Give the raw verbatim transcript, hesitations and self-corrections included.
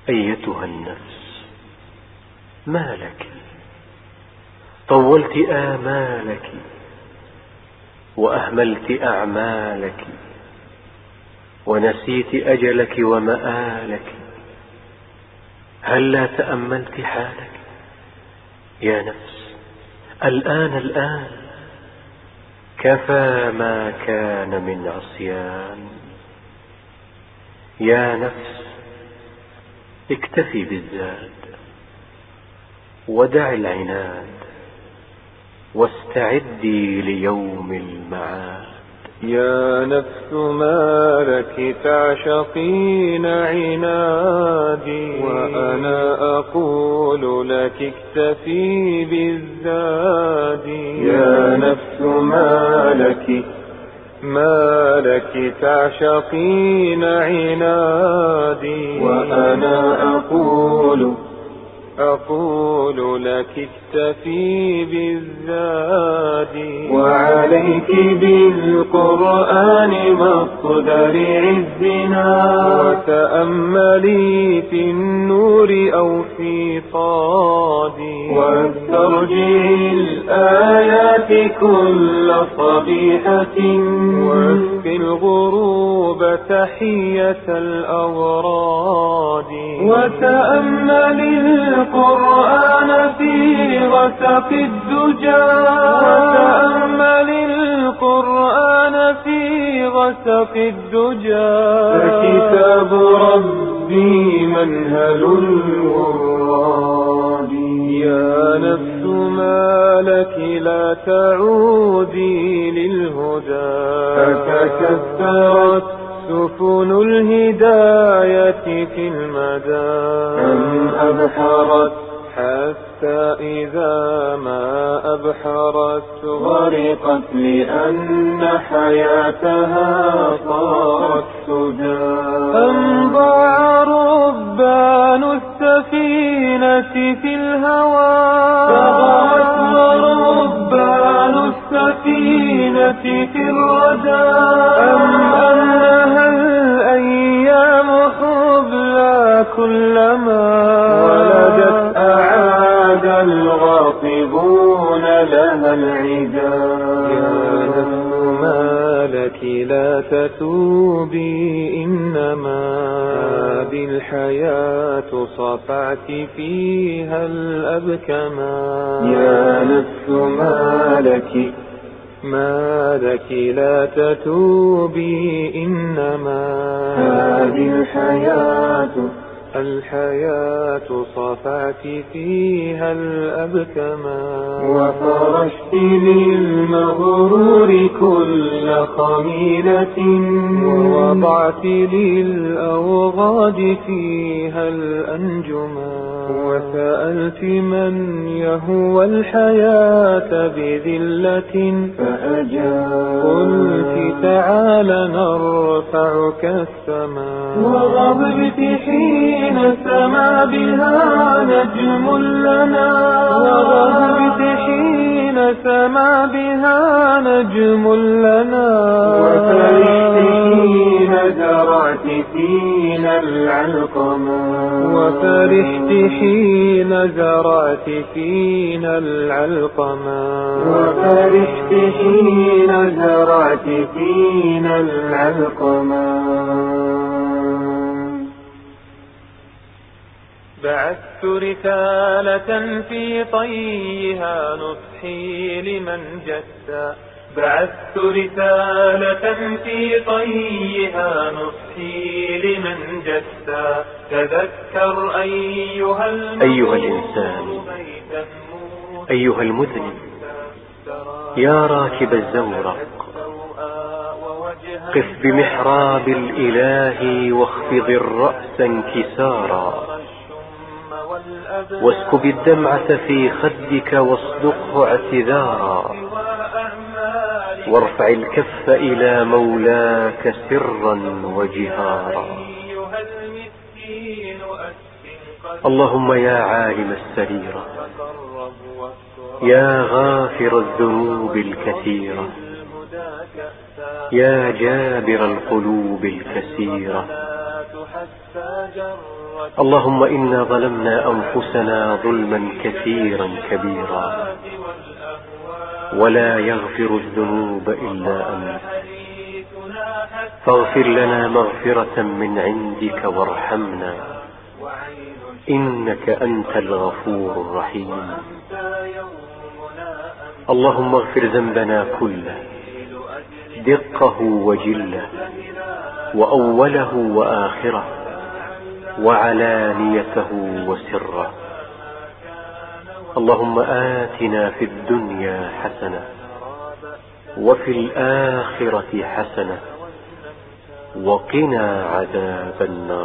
أيتها النفس، ما لك؟ طولت آمالك وأهملت أعمالك ونسيت أجلك ومآلك. هل لا تأملت حالك يا نفس؟ الآن الآن كفى ما كان من عصيان. يا نفس اكتفي بالزاد ودع العناد واستعدي ليوم المعاد. يا نفس ما لك تعشقين عنادي، وأنا أقول لك اكتفي بالزاد. يا نفس ما لك ما لك تعشقين عنادي، وأنا أقول أقول لك اكتفي بالزاد. وعليك بالقرآن مصدر عزنا، وتأملي في النور أو في صادي، واسترجعي الآيات كل صبيحة، واسقي الغروب تحية الأوراد. وتأملي القرآن في غسق الدجى، وتأملي القرآن في غسق الدجى، فكتاب ربي منهل الوراد. يا نفس ما لك لا تعودي للهدى، فتكثرت سفن الهداية في المدى، أم أبحرت حتى إذا ما أبحرت غرقت، لأن حياتها صارت سدى. أم ضاع ربان السفينة في الهوى، فغرت ربان السفينة في الردى. أم أنها الأيام حبلى كلما ولدت أعاد الغاصبون لها العدا. يا نفس ما لك لا تتوبي، إنما هذه الحياة صفعت فيها الأبكما. يا نفس ما لك ما لك لا تتوبي، إنما هذه الحياة الحياة صفعت فيها الأبكما. وفرشت للمغرور كل خميلة، ووضعت للأوغاد فيها الأنجما. وسألت من يهوى الحياة بذلة فأجاب، قلت تعال نرفعك السماء. وغضبت حين سما بها نجم لنا، وغضبت حين سما بها نجم لنا. وفرحت حين زرعت فينا العلقما، وفرحت حين زرعت فينا العلقما. وفرحت حين زرعت فينا العلقما. بعثت رسالة في طيها نصحي لمن جسى، بعثت رسالة في طيها نصحي لمن جسى. تذكر أيها, أيها الإنسان، أيها المذنب، يا راكب الزورق، قف بمحراب الإله واخفض الرأس انكسارا، واسكب الدمعة في خدك واصدقه اعتذارا، وارفع الكف إلى مولاك سرا وجهارا. اللهم يا عالم السريرة، يا غافر الذنوب الكثيرة، يا جابر القلوب الكسيرة، اللهم إنا ظلمنا أنفسنا ظلما كثيرا كبيرا ولا يغفر الذنوب إلا أنت، فاغفر لنا مغفرة من عندك وارحمنا إنك أنت الغفور الرحيم. اللهم اغفر ذنبنا كله، دقه وجله، وأوله وآخره، وعلانيته وسره. اللهم آتنا في الدنيا حسنة وفي الآخرة حسنة وقنا عذاب النار.